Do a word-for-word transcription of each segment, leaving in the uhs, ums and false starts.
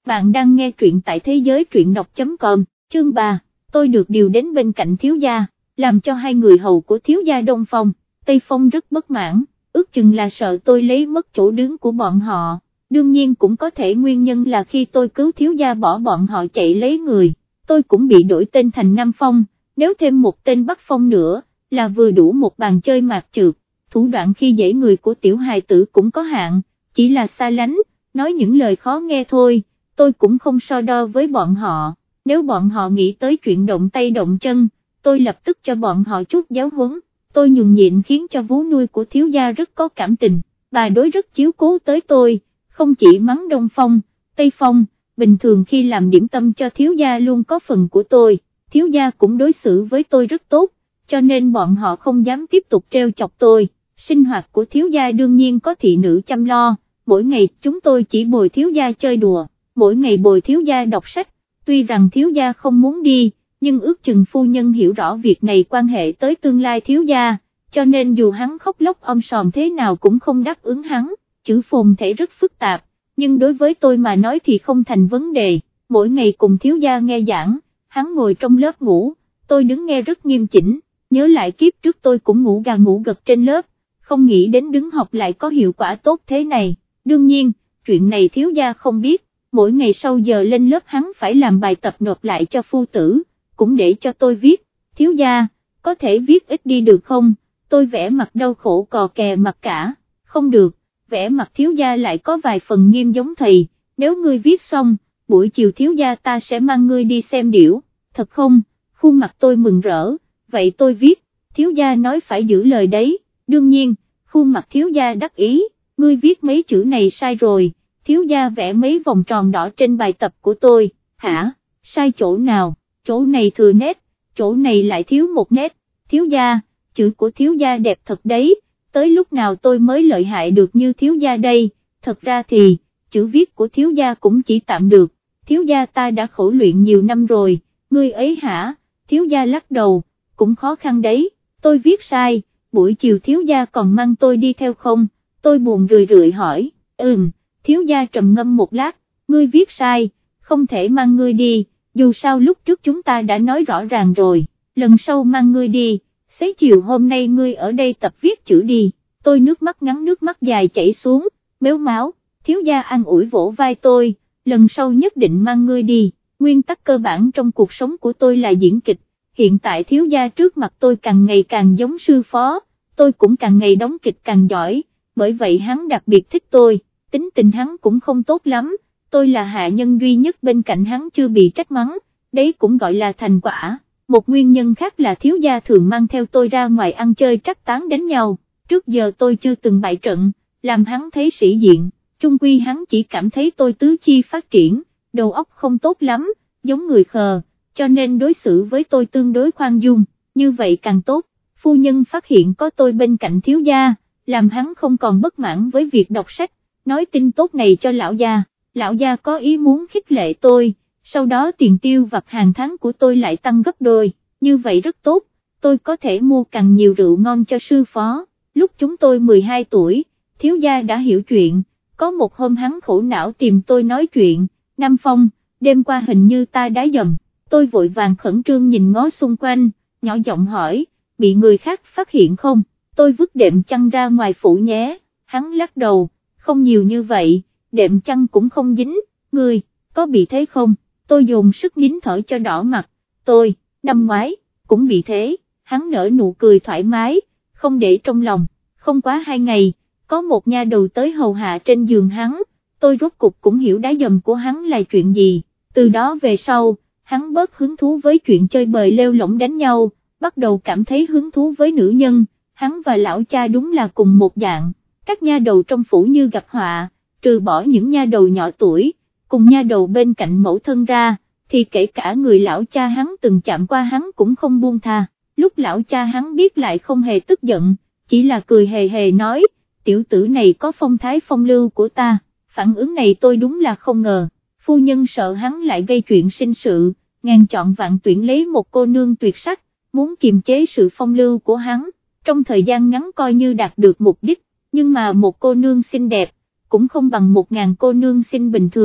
Bạn đang nghe truyện tại thế giới truyện đọc chấm com, chương ba, tôi được điều đến bên cạnh thiếu gia, làm cho hai người hầu của thiếu gia Đông Phong, Tây Phong rất bất mãn, ước chừng là sợ tôi lấy mất chỗ đứng của bọn họ, đương nhiên cũng có thể nguyên nhân là khi tôi cứu thiếu gia bỏ bọn họ chạy lấy người, tôi cũng bị đổi tên thành Nam Phong, nếu thêm một tên Bắc Phong nữa, là vừa đủ một bàn chơi mạc trượt, thủ đoạn khi dễ người của tiểu hài tử cũng có hạn, chỉ là xa lánh, nói những lời khó nghe thôi. Tôi cũng không so đo với bọn họ, nếu bọn họ nghĩ tới chuyện động tay động chân, tôi lập tức cho bọn họ chút giáo huấn, tôi nhường nhịn khiến cho vú nuôi của thiếu gia rất có cảm tình, bà đối rất chiếu cố tới tôi, không chỉ mắng Đông Phong, Tây Phong, bình thường khi làm điểm tâm cho thiếu gia luôn có phần của tôi, thiếu gia cũng đối xử với tôi rất tốt, cho nên bọn họ không dám tiếp tục trêu chọc tôi, sinh hoạt của thiếu gia đương nhiên có thị nữ chăm lo, mỗi ngày chúng tôi chỉ bồi thiếu gia chơi đùa. Mỗi ngày bồi thiếu gia đọc sách, tuy rằng thiếu gia không muốn đi, nhưng ước chừng phu nhân hiểu rõ việc này quan hệ tới tương lai thiếu gia, cho nên dù hắn khóc lóc om sòm thế nào cũng không đáp ứng hắn, chữ phồn thể rất phức tạp, nhưng đối với tôi mà nói thì không thành vấn đề, mỗi ngày cùng thiếu gia nghe giảng, hắn ngồi trong lớp ngủ, tôi đứng nghe rất nghiêm chỉnh, nhớ lại kiếp trước tôi cũng ngủ gà ngủ gật trên lớp, không nghĩ đến đứng học lại có hiệu quả tốt thế này, đương nhiên, chuyện này thiếu gia không biết. Mỗi ngày sau giờ lên lớp hắn phải làm bài tập nộp lại cho phu tử, cũng để cho tôi viết, thiếu gia, có thể viết ít đi được không, tôi vẽ mặt đau khổ cò kè mặt cả, không được, vẽ mặt thiếu gia lại có vài phần nghiêm giống thầy, nếu ngươi viết xong, buổi chiều thiếu gia ta sẽ mang ngươi đi xem điểu, thật không, khuôn mặt tôi mừng rỡ, vậy tôi viết, thiếu gia nói phải giữ lời đấy, đương nhiên, khuôn mặt thiếu gia đắc ý, ngươi viết mấy chữ này sai rồi. Thiếu gia vẽ mấy vòng tròn đỏ trên bài tập của tôi, hả, sai chỗ nào, chỗ này thừa nét, chỗ này lại thiếu một nét, thiếu gia, chữ của thiếu gia đẹp thật đấy, tới lúc nào tôi mới lợi hại được như thiếu gia đây, thật ra thì, chữ viết của thiếu gia cũng chỉ tạm được, thiếu gia ta đã khổ luyện nhiều năm rồi, ngươi ấy hả, thiếu gia lắc đầu, cũng khó khăn đấy, tôi viết sai, buổi chiều thiếu gia còn mang tôi đi theo không, tôi buồn rười rượi hỏi, ừm. Thiếu gia trầm ngâm một lát, ngươi viết sai, không thể mang ngươi đi, dù sao lúc trước chúng ta đã nói rõ ràng rồi, lần sau mang ngươi đi, xế chiều hôm nay ngươi ở đây tập viết chữ đi, tôi nước mắt ngắn nước mắt dài chảy xuống, mếu máo, thiếu gia an ủi vỗ vai tôi, lần sau nhất định mang ngươi đi, nguyên tắc cơ bản trong cuộc sống của tôi là diễn kịch, hiện tại thiếu gia trước mặt tôi càng ngày càng giống sư phó, tôi cũng càng ngày đóng kịch càng giỏi, bởi vậy hắn đặc biệt thích tôi. Tính tình hắn cũng không tốt lắm, tôi là hạ nhân duy nhất bên cạnh hắn chưa bị trách mắng, đấy cũng gọi là thành quả. Một nguyên nhân khác là thiếu gia thường mang theo tôi ra ngoài ăn chơi trắc tán đánh nhau, trước giờ tôi chưa từng bại trận, làm hắn thấy sĩ diện, chung quy hắn chỉ cảm thấy tôi tứ chi phát triển, đầu óc không tốt lắm, giống người khờ, cho nên đối xử với tôi tương đối khoan dung, như vậy càng tốt, phu nhân phát hiện có tôi bên cạnh thiếu gia, làm hắn không còn bất mãn với việc đọc sách. Nói tin tốt này cho lão gia, lão gia có ý muốn khích lệ tôi, sau đó tiền tiêu vặt hàng tháng của tôi lại tăng gấp đôi, như vậy rất tốt, tôi có thể mua càng nhiều rượu ngon cho sư phó, lúc chúng tôi mười hai tuổi, thiếu gia đã hiểu chuyện, có một hôm hắn khổ não tìm tôi nói chuyện, Nam Phong, đêm qua hình như ta đá dầm, tôi vội vàng khẩn trương nhìn ngó xung quanh, nhỏ giọng hỏi, bị người khác phát hiện không, tôi vứt đệm chăn ra ngoài phủ nhé, hắn lắc đầu. Không nhiều như vậy, đệm chăn cũng không dính, ngươi, có bị thế không, tôi dồn sức nín thở cho đỏ mặt, tôi, năm ngoái, cũng bị thế, hắn nở nụ cười thoải mái, không để trong lòng, không quá hai ngày, có một nha đầu tới hầu hạ trên giường hắn, tôi rốt cục cũng hiểu đá dầm của hắn là chuyện gì, từ đó về sau, hắn bớt hứng thú với chuyện chơi bời lêu lỏng đánh nhau, bắt đầu cảm thấy hứng thú với nữ nhân, hắn và lão cha đúng là cùng một dạng. Các nha đầu trong phủ như gặp họa, trừ bỏ những nha đầu nhỏ tuổi, cùng nha đầu bên cạnh mẫu thân ra, thì kể cả người lão cha hắn từng chạm qua hắn cũng không buông tha, lúc lão cha hắn biết lại không hề tức giận, chỉ là cười hề hề nói, tiểu tử này có phong thái phong lưu của ta, phản ứng này tôi đúng là không ngờ, phu nhân sợ hắn lại gây chuyện sinh sự, ngàn chọn vạn tuyển lấy một cô nương tuyệt sắc, muốn kiềm chế sự phong lưu của hắn, trong thời gian ngắn coi như đạt được mục đích. Nhưng mà một cô nương xinh đẹp, cũng không bằng một ngàn cô nương xinh bình thường,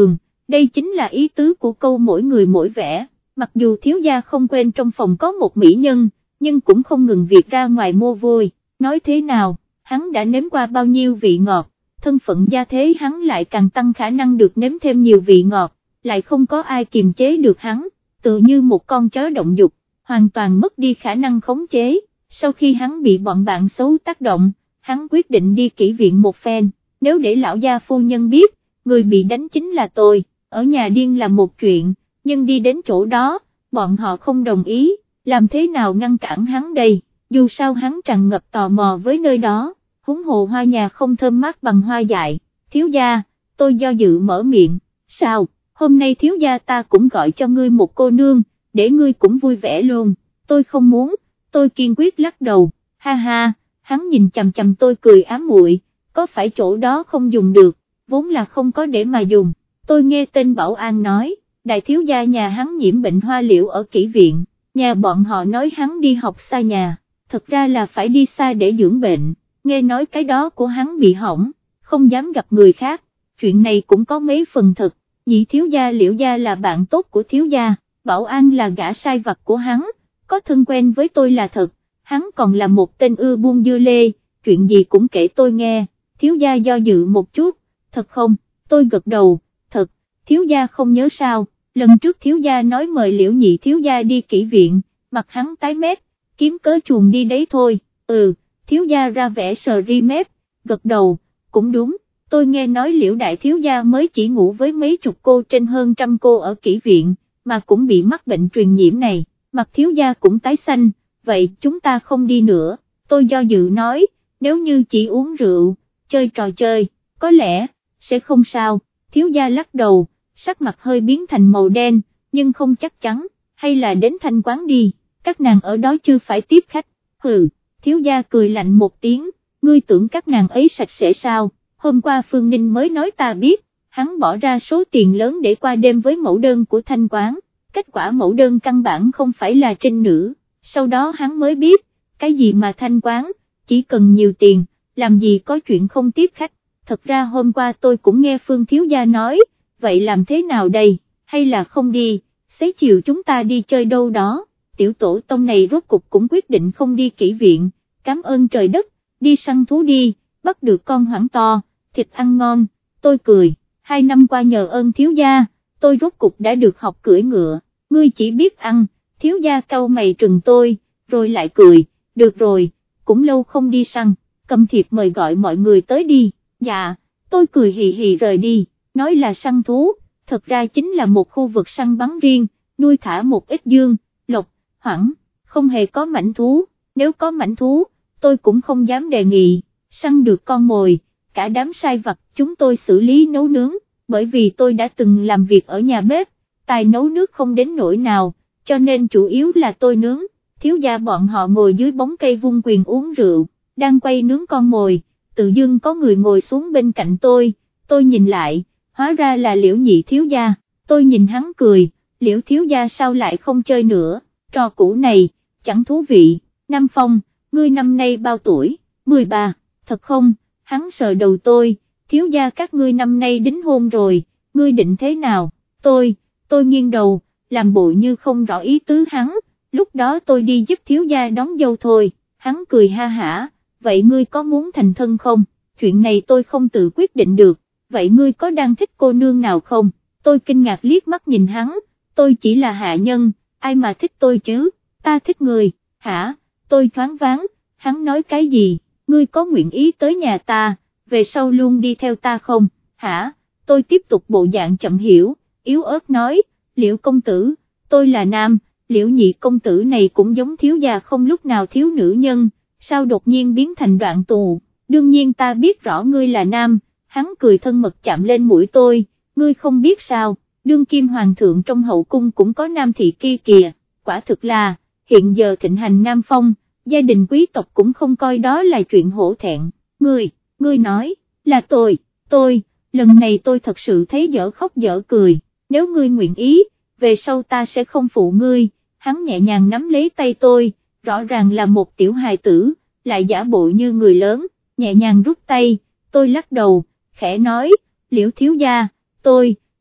đây chính là ý tứ của câu mỗi người mỗi vẻ, mặc dù thiếu gia không quên trong phòng có một mỹ nhân, nhưng cũng không ngừng việc ra ngoài mua vui, nói thế nào, hắn đã nếm qua bao nhiêu vị ngọt, thân phận gia thế hắn lại càng tăng khả năng được nếm thêm nhiều vị ngọt, lại không có ai kiềm chế được hắn, tự như một con chó động dục, hoàn toàn mất đi khả năng khống chế. Sau khi hắn bị bọn bạn xấu tác động, hắn quyết định đi kỹ viện một phen, nếu để lão gia phu nhân biết, người bị đánh chính là tôi, ở nhà điên là một chuyện, nhưng đi đến chỗ đó, bọn họ không đồng ý, làm thế nào ngăn cản hắn đây, dù sao hắn tràn ngập tò mò với nơi đó, huống hồ hoa nhà không thơm mát bằng hoa dại. Thiếu gia, tôi do dự mở miệng, sao, hôm nay thiếu gia ta cũng gọi cho ngươi một cô nương, để ngươi cũng vui vẻ luôn, tôi không muốn. Tôi kiên quyết lắc đầu, ha ha, hắn nhìn chằm chằm tôi cười ám muội, có phải chỗ đó không dùng được, vốn là không có để mà dùng. Tôi nghe tên bảo an nói, đại thiếu gia nhà hắn nhiễm bệnh hoa liễu ở kỹ viện, nhà bọn họ nói hắn đi học xa nhà, thật ra là phải đi xa để dưỡng bệnh, nghe nói cái đó của hắn bị hỏng, không dám gặp người khác, chuyện này cũng có mấy phần thật, nhị thiếu gia Liễu gia là bạn tốt của thiếu gia, bảo an là gã sai vặt của hắn, có thân quen với tôi là thật, hắn còn là một tên ưa buôn dưa lê, chuyện gì cũng kể tôi nghe, thiếu gia do dự một chút, thật không, tôi gật đầu, thật, thiếu gia không nhớ sao, lần trước thiếu gia nói mời Liễu nhị thiếu gia đi kỹ viện, mặt hắn tái mét, kiếm cớ chuồn đi đấy thôi, ừ, thiếu gia ra vẻ sờ ri mép, gật đầu, cũng đúng, tôi nghe nói Liễu đại thiếu gia mới chỉ ngủ với mấy chục cô trên hơn trăm cô ở kỹ viện, mà cũng bị mắc bệnh truyền nhiễm này. Mặt thiếu gia cũng tái xanh, vậy chúng ta không đi nữa, tôi do dự nói, nếu như chỉ uống rượu, chơi trò chơi, có lẽ, sẽ không sao, thiếu gia lắc đầu, sắc mặt hơi biến thành màu đen, nhưng không chắc chắn, hay là đến thanh quán đi, các nàng ở đó chưa phải tiếp khách, hừ, thiếu gia cười lạnh một tiếng, ngươi tưởng các nàng ấy sạch sẽ sao, hôm qua Phương Ninh mới nói ta biết, hắn bỏ ra số tiền lớn để qua đêm với mẫu đơn của thanh quán. Kết quả mẫu đơn căn bản không phải là trinh nữ, sau đó hắn mới biết, cái gì mà thanh quán, chỉ cần nhiều tiền, làm gì có chuyện không tiếp khách, thật ra hôm qua tôi cũng nghe Phương thiếu gia nói, vậy làm thế nào đây, hay là không đi, xế chiều chúng ta đi chơi đâu đó, tiểu tổ tông này rốt cục cũng quyết định không đi kỹ viện, cảm ơn trời đất, đi săn thú đi, bắt được con hoảng to, thịt ăn ngon, tôi cười, hai năm qua nhờ ơn thiếu gia, tôi rốt cục đã được học cưỡi ngựa. Ngươi chỉ biết ăn, thiếu gia cau mày trừng tôi, rồi lại cười, được rồi, cũng lâu không đi săn, cầm thiệp mời gọi mọi người tới đi, dạ, tôi cười hì hì rời đi, nói là săn thú, thật ra chính là một khu vực săn bắn riêng, nuôi thả một ít dương, lộc, hoảng, không hề có mảnh thú, nếu có mảnh thú, tôi cũng không dám đề nghị, săn được con mồi, cả đám sai vặt chúng tôi xử lý nấu nướng, bởi vì tôi đã từng làm việc ở nhà bếp, tài nấu nước không đến nỗi nào, cho nên chủ yếu là tôi nướng, thiếu gia bọn họ ngồi dưới bóng cây vung quyền uống rượu, đang quay nướng con mồi, tự dưng có người ngồi xuống bên cạnh tôi, tôi nhìn lại, hóa ra là Liễu nhị thiếu gia, tôi nhìn hắn cười, Liễu thiếu gia sao lại không chơi nữa, trò cũ này, chẳng thú vị, Nam Phong, ngươi năm nay bao tuổi, mười ba, thật không, hắn sờ đầu tôi, thiếu gia các ngươi năm nay đính hôn rồi, ngươi định thế nào, tôi, tôi nghiêng đầu, làm bộ như không rõ ý tứ hắn, lúc đó tôi đi giúp thiếu gia đón dâu thôi, hắn cười ha hả, vậy ngươi có muốn thành thân không, chuyện này tôi không tự quyết định được, vậy ngươi có đang thích cô nương nào không, tôi kinh ngạc liếc mắt nhìn hắn, tôi chỉ là hạ nhân, ai mà thích tôi chứ, ta thích người, hả, tôi choáng váng, hắn nói cái gì, ngươi có nguyện ý tới nhà ta, về sau luôn đi theo ta không, hả, tôi tiếp tục bộ dạng chậm hiểu, yếu ớt nói, Liễu công tử, tôi là nam, Liễu nhị công tử này cũng giống thiếu gia không lúc nào thiếu nữ nhân, sao đột nhiên biến thành đoạn tù, đương nhiên ta biết rõ ngươi là nam, hắn cười thân mật chạm lên mũi tôi, ngươi không biết sao, đương kim hoàng thượng trong hậu cung cũng có nam thị kia kìa, quả thực là, hiện giờ thịnh hành Nam Phong, gia đình quý tộc cũng không coi đó là chuyện hổ thẹn, ngươi, ngươi nói, là tôi, tôi, lần này tôi thật sự thấy dở khóc dở cười, nếu ngươi nguyện ý, về sau ta sẽ không phụ ngươi, hắn nhẹ nhàng nắm lấy tay tôi, rõ ràng là một tiểu hài tử, lại giả bộ như người lớn, nhẹ nhàng rút tay, tôi lắc đầu, khẽ nói, Liễu thiếu gia, tôi,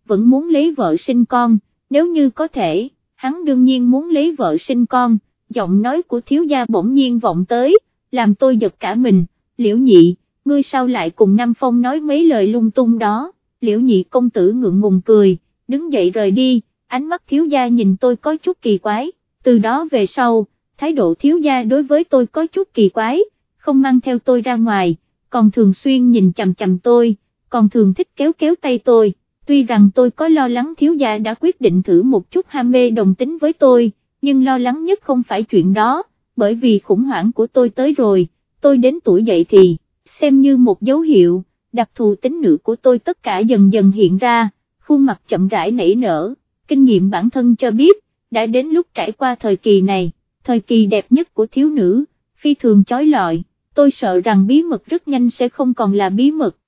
vẫn muốn lấy vợ sinh con, nếu như có thể, hắn đương nhiên muốn lấy vợ sinh con. Giọng nói của thiếu gia bỗng nhiên vọng tới, làm tôi giật cả mình. Liễu Nhị, ngươi sao lại cùng Nam Phong nói mấy lời lung tung đó? Liễu Nhị công tử ngượng ngùng cười, đứng dậy rời đi, ánh mắt thiếu gia nhìn tôi có chút kỳ quái. Từ đó về sau, thái độ thiếu gia đối với tôi có chút kỳ quái, không mang theo tôi ra ngoài, còn thường xuyên nhìn chằm chằm tôi, còn thường thích kéo kéo tay tôi. Tuy rằng tôi có lo lắng thiếu gia đã quyết định thử một chút ham mê đồng tính với tôi, nhưng lo lắng nhất không phải chuyện đó, bởi vì khủng hoảng của tôi tới rồi, tôi đến tuổi dậy thì, xem như một dấu hiệu, đặc thù tính nữ của tôi tất cả dần dần hiện ra, khuôn mặt chậm rãi nảy nở, kinh nghiệm bản thân cho biết, đã đến lúc trải qua thời kỳ này, thời kỳ đẹp nhất của thiếu nữ, phi thường chói lọi, tôi sợ rằng bí mật rất nhanh sẽ không còn là bí mật.